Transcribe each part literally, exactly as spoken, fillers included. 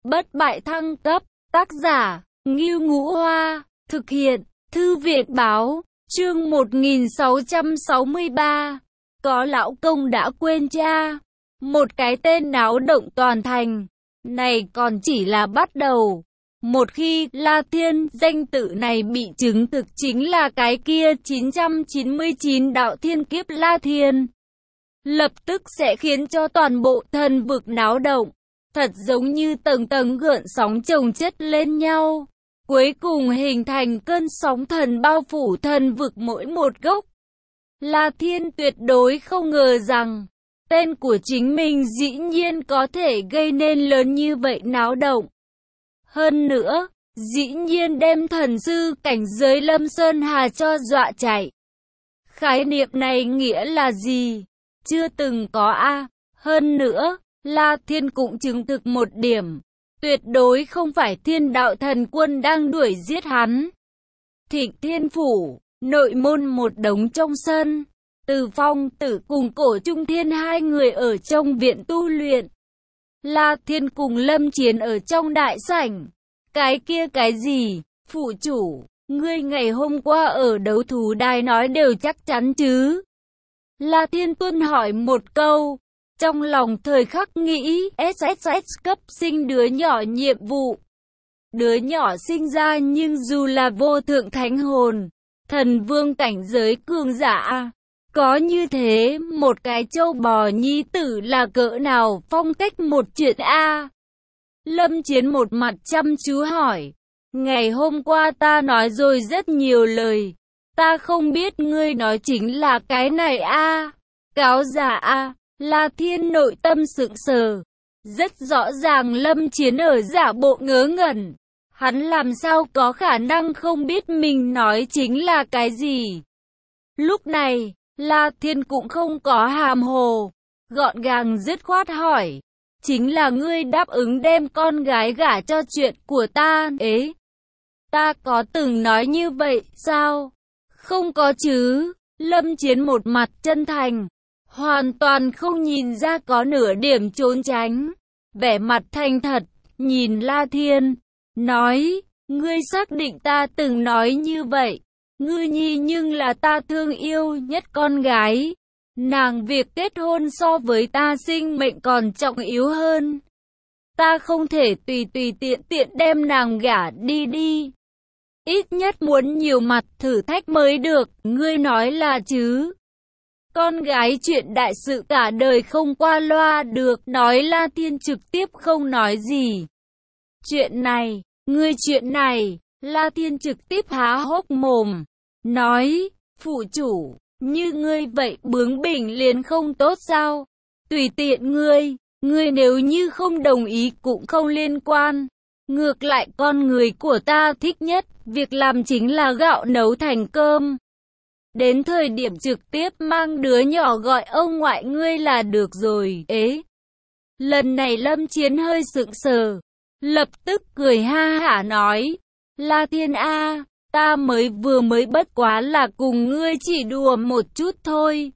Bất bại thăng cấp, tác giả, Ngưu Ngũ Hoa, thực hiện, Thư viện báo, chương một nghìn sáu trăm sáu mươi ba. Có lão công đã quên cha, một cái tên náo động toàn thành, này còn chỉ là bắt đầu. Một khi La Thiên, danh tự này bị chứng thực chính là cái kia chín trăm chín mươi chín đạo thiên kiếp La Thiên, lập tức sẽ khiến cho toàn bộ thần vực náo động, thật giống như tầng tầng gợn sóng chồng chất lên nhau, cuối cùng hình thành cơn sóng thần bao phủ thần vực mỗi một góc. La Thiên tuyệt đối không ngờ rằng, tên của chính mình dĩ nhiên có thể gây nên lớn như vậy náo động. Hơn nữa, dĩ nhiên đem thần sư cảnh giới Lâm Sơn Hà cho dọa chạy. Khái niệm này nghĩa là gì? Chưa từng có a. Hơn nữa, La Thiên cũng chứng thực một điểm, tuyệt đối không phải Thiên Đạo Thần Quân đang đuổi giết hắn. Thịnh Thiên Phủ, nội môn một đống trong sân, Từ Phong Tử cùng Cổ Trung Thiên hai người ở trong viện tu luyện. La Thiên cùng Lâm Chiến ở trong đại sảnh. Cái kia cái gì? Phụ chủ, ngươi ngày hôm qua ở đấu thú đài nói đều chắc chắn chứ? La Thiên Tuân hỏi một câu, trong lòng thời khắc nghĩ ét ét ét cấp sinh đứa nhỏ nhiệm vụ. Đứa nhỏ sinh ra nhưng dù là vô thượng thánh hồn, thần vương cảnh giới cường giả, có như thế một cái châu bò nhi tử là cỡ nào phong cách một chuyện a. Lâm Chiến một mặt chăm chú hỏi, ngày hôm qua ta nói rồi rất nhiều lời, ta không biết ngươi nói chính là cái này a. Cáo giả a. La Thiên nội tâm sững sờ, rất rõ ràng Lâm Chiến ở giả bộ ngớ ngẩn, hắn làm sao có khả năng không biết mình nói chính là cái gì. Lúc này, La Thiên cũng không có hàm hồ, gọn gàng dứt khoát hỏi, chính là ngươi đáp ứng đem con gái gả cho chuyện của ta, ế. Ta có từng nói như vậy, sao? Không có chứ. Lâm Chiến một mặt chân thành, hoàn toàn không nhìn ra có nửa điểm trốn tránh. Vẻ mặt thành thật, nhìn La Thiên, nói, ngươi xác định ta từng nói như vậy. Ngươi nhi nhưng là ta thương yêu nhất con gái. Nàng việc kết hôn so với ta sinh mệnh còn trọng yếu hơn. Ta không thể tùy tùy tiện tiện đem nàng gả đi đi. Ít nhất muốn nhiều mặt thử thách mới được, ngươi nói là chứ. Con gái chuyện đại sự cả đời không qua loa được, nói La Thiên trực tiếp không nói gì. Chuyện này, ngươi chuyện này, La Thiên trực tiếp há hốc mồm, nói, phụ chủ, như ngươi vậy bướng bỉnh liền không tốt sao? Tùy tiện ngươi, ngươi nếu như không đồng ý cũng không liên quan. Ngược lại con người của ta thích nhất, việc làm chính là gạo nấu thành cơm. Đến thời điểm trực tiếp mang đứa nhỏ gọi ông ngoại ngươi là được rồi, ế. Lần này Lâm Chiến hơi sững sờ, lập tức cười ha hả nói, La Thiên a, ta mới vừa mới bất quá là cùng ngươi chỉ đùa một chút thôi.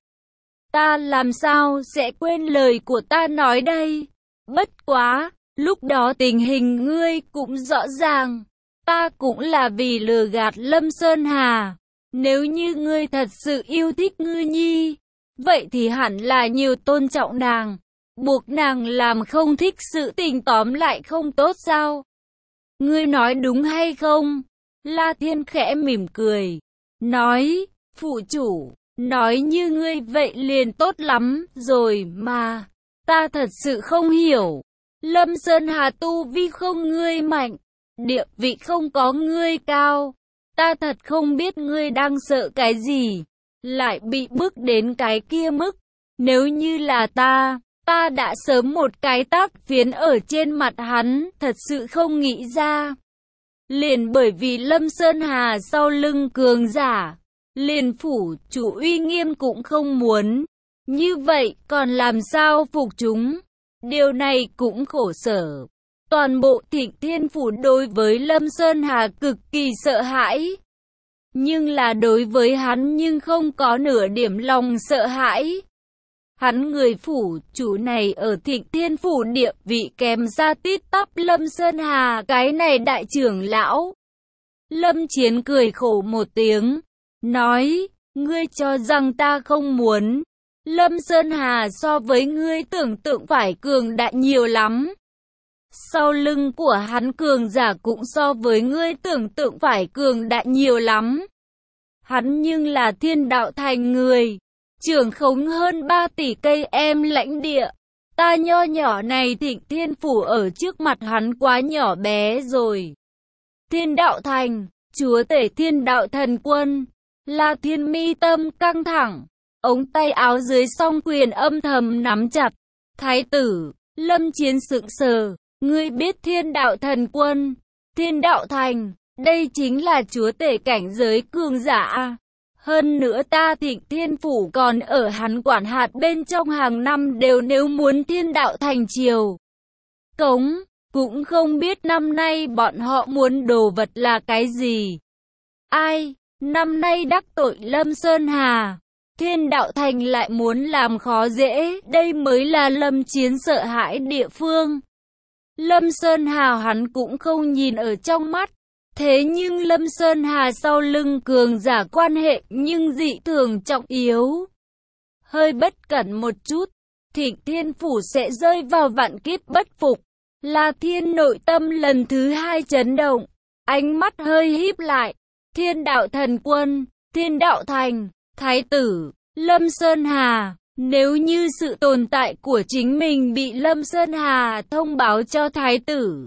Ta làm sao sẽ quên lời của ta nói đây? Bất quá, lúc đó tình hình ngươi cũng rõ ràng, ta cũng là vì lừa gạt Lâm Sơn Hà. Nếu như ngươi thật sự yêu thích ngươi nhi, vậy thì hẳn là nhiều tôn trọng nàng, buộc nàng làm không thích sự tình tóm lại không tốt sao? Ngươi nói đúng hay không? La Thiên khẽ mỉm cười, nói, phụ chủ, nói như ngươi vậy liền tốt lắm rồi mà, ta thật sự không hiểu. Lâm Sơn Hà tu vi không ngươi mạnh, địa vị không có ngươi cao. Ta thật không biết ngươi đang sợ cái gì, lại bị bức đến cái kia mức. Nếu như là ta, ta đã sớm một cái tát phiến ở trên mặt hắn, thật sự không nghĩ ra. Liền bởi vì Lâm Sơn Hà sau lưng cường giả, liền phủ chủ uy nghiêm cũng không muốn. Như vậy còn làm sao phục chúng? Điều này cũng khổ sở. Toàn bộ Thịnh Thiên Phủ đối với Lâm Sơn Hà cực kỳ sợ hãi. Nhưng là đối với hắn nhưng không có nửa điểm lòng sợ hãi. Hắn người phủ chủ này ở Thịnh Thiên Phủ địa vị kèm ra tít tắp Lâm Sơn Hà, cái này đại trưởng lão. Lâm Chiến cười khổ một tiếng, nói, ngươi cho rằng ta không muốn. Lâm Sơn Hà so với ngươi tưởng tượng phải cường đại nhiều lắm. Sau lưng của hắn cường giả cũng so với ngươi tưởng tượng phải cường đại nhiều lắm. Hắn nhưng là Thiên Đạo Thành người, trưởng khống hơn ba tỷ cây em lãnh địa. Ta nho nhỏ này Thịnh Thiên Phủ ở trước mặt hắn quá nhỏ bé rồi. Thiên Đạo Thành, chúa tể Thiên Đạo Thần Quân, La Thiên mi tâm căng thẳng, ống tay áo dưới song quyền âm thầm nắm chặt. Thái tử, Lâm Chiến sững sờ, ngươi biết Thiên Đạo Thần Quân, Thiên Đạo Thành, đây chính là chúa tể cảnh giới cường giả. Hơn nữa ta Thịnh Thiên Phủ còn ở hắn quản hạt bên trong, hàng năm đều nếu muốn Thiên Đạo Thành triều cống, cũng không biết năm nay bọn họ muốn đồ vật là cái gì. Ai, năm nay đắc tội Lâm Sơn Hà, Thiên Đạo Thành lại muốn làm khó dễ, đây mới là Lâm Chiến sợ hãi địa phương. Lâm Sơn Hà hắn cũng không nhìn ở trong mắt. Thế nhưng Lâm Sơn Hà sau lưng cường giả quan hệ nhưng dị thường trọng yếu. Hơi bất cẩn một chút, Thịnh Thiên Phủ sẽ rơi vào vạn kiếp bất phục. La Thiên nội tâm lần thứ hai chấn động, ánh mắt hơi híp lại. Thiên Đạo Thần Quân, Thiên Đạo Thành, Thái tử, Lâm Sơn Hà. Nếu như sự tồn tại của chính mình bị Lâm Sơn Hà thông báo cho Thái tử,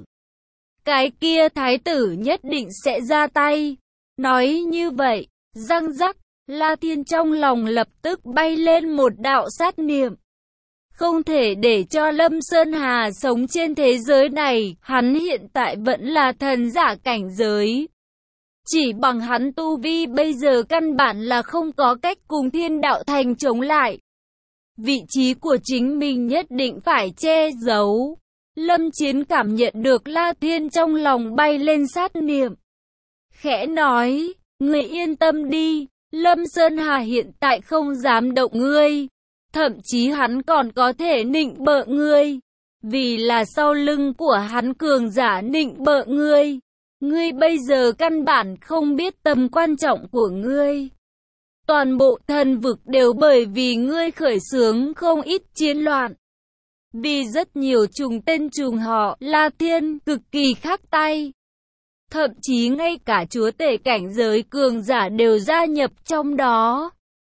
cái kia Thái tử nhất định sẽ ra tay. Nói như vậy, răng rắc, La Thiên trong lòng lập tức bay lên một đạo sát niệm. Không thể để cho Lâm Sơn Hà sống trên thế giới này, hắn hiện tại vẫn là thần giả cảnh giới. Chỉ bằng hắn tu vi bây giờ căn bản là không có cách cùng Thiên Đạo Thành chống lại. Vị trí của chính mình nhất định phải che giấu. Lâm Chiến cảm nhận được La Thiên trong lòng bay lên sát niệm. Khẽ nói, ngươi yên tâm đi, Lâm Sơn Hà hiện tại không dám động ngươi. Thậm chí hắn còn có thể nịnh bợ ngươi. Vì là sau lưng của hắn cường giả nịnh bợ ngươi. Ngươi bây giờ căn bản không biết tầm quan trọng của ngươi. Toàn bộ thần vực đều bởi vì ngươi khởi xướng không ít chiến loạn. Vì rất nhiều trùng tên trùng họ, La Thiên cực kỳ khác tay. Thậm chí ngay cả chúa tể cảnh giới cường giả đều gia nhập trong đó.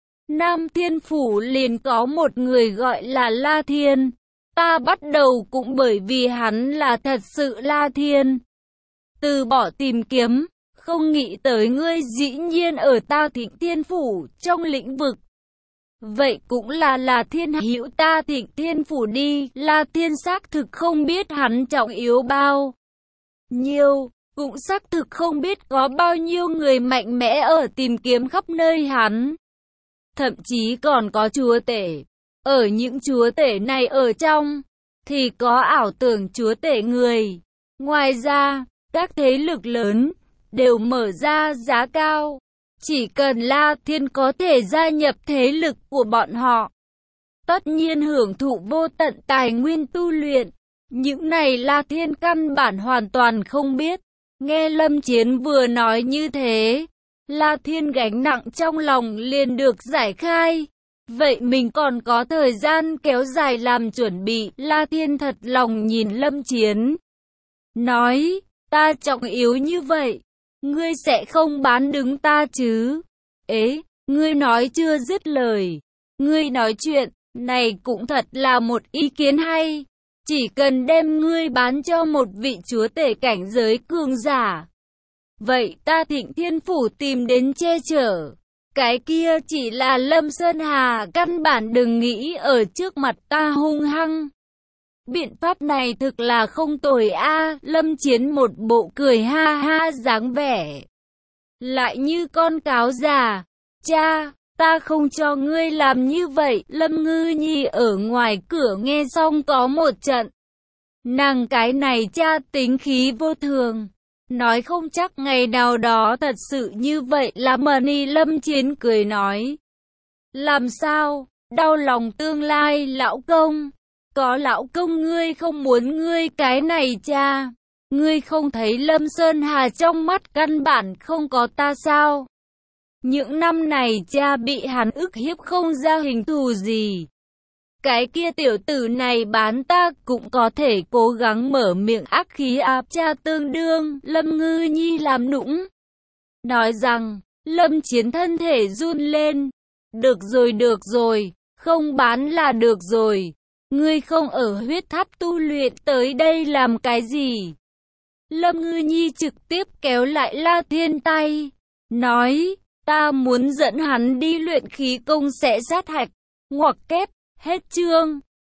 Nam Thiên Phủ liền có một người gọi là La Thiên. Ta bắt đầu cũng bởi vì hắn là thật sự La Thiên. Từ bỏ tìm kiếm, không nghĩ tới ngươi dĩ nhiên ở ta Thịnh Thiên Phủ trong lĩnh vực. Vậy cũng là là Thiên hữu ta Thịnh Thiên Phủ đi. La Thiên xác thực không biết hắn trọng yếu bao nhiêu, cũng xác thực không biết có bao nhiêu người mạnh mẽ ở tìm kiếm khắp nơi hắn. Thậm chí còn có chúa tể. Ở những chúa tể này ở trong, thì có ảo tưởng chúa tể người. Ngoài ra, các thế lực lớn đều mở ra giá cao. Chỉ cần La Thiên có thể gia nhập thế lực của bọn họ, tất nhiên hưởng thụ vô tận tài nguyên tu luyện. Những này La Thiên căn bản hoàn toàn không biết. Nghe Lâm Chiến vừa nói như thế, La Thiên gánh nặng trong lòng liền được giải khai. Vậy mình còn có thời gian kéo dài làm chuẩn bị. La Thiên thật lòng nhìn Lâm Chiến, nói, ta trọng yếu như vậy, ngươi sẽ không bán đứng ta chứ? Ế, ngươi nói chưa dứt lời. Ngươi nói chuyện này cũng thật là một ý kiến hay. Chỉ cần đem ngươi bán cho một vị chúa tể cảnh giới cường giả, vậy ta Thịnh Thiên Phủ tìm đến che chở. Cái kia chỉ là Lâm Sơn Hà, căn bản đừng nghĩ ở trước mặt ta hung hăng. Biện pháp này thực là không tồi a. Lâm Chiến một bộ cười ha ha dáng vẻ, lại như con cáo già. Cha, ta không cho ngươi làm như vậy. Lâm Ngư Nhi ở ngoài cửa nghe xong có một trận. Nàng cái này cha tính khí vô thường, nói không chắc ngày nào đó thật sự như vậy là Mani. Lâm Chiến cười nói, làm sao? đau lòng tương lai lão công. Có lão công ngươi không muốn ngươi cái này cha. Ngươi không thấy Lâm Sơn Hà trong mắt căn bản không có ta sao? Những năm này cha bị hắn ức hiếp không ra hình thù gì. Cái kia tiểu tử này bán ta cũng có thể cố gắng mở miệng ác khí áp cha tương đương. Lâm Ngư Nhi làm nũng. Nói rằng, Lâm Chiến thân thể run lên. Được rồi được rồi, không bán là được rồi. Ngươi không ở huyết tháp tu luyện tới đây làm cái gì? Lâm Ngư Nhi trực tiếp kéo lại La Thiên tay. Nói, ta muốn dẫn hắn đi luyện khí công sẽ sát hạch. Ngoặc kép, hết chương.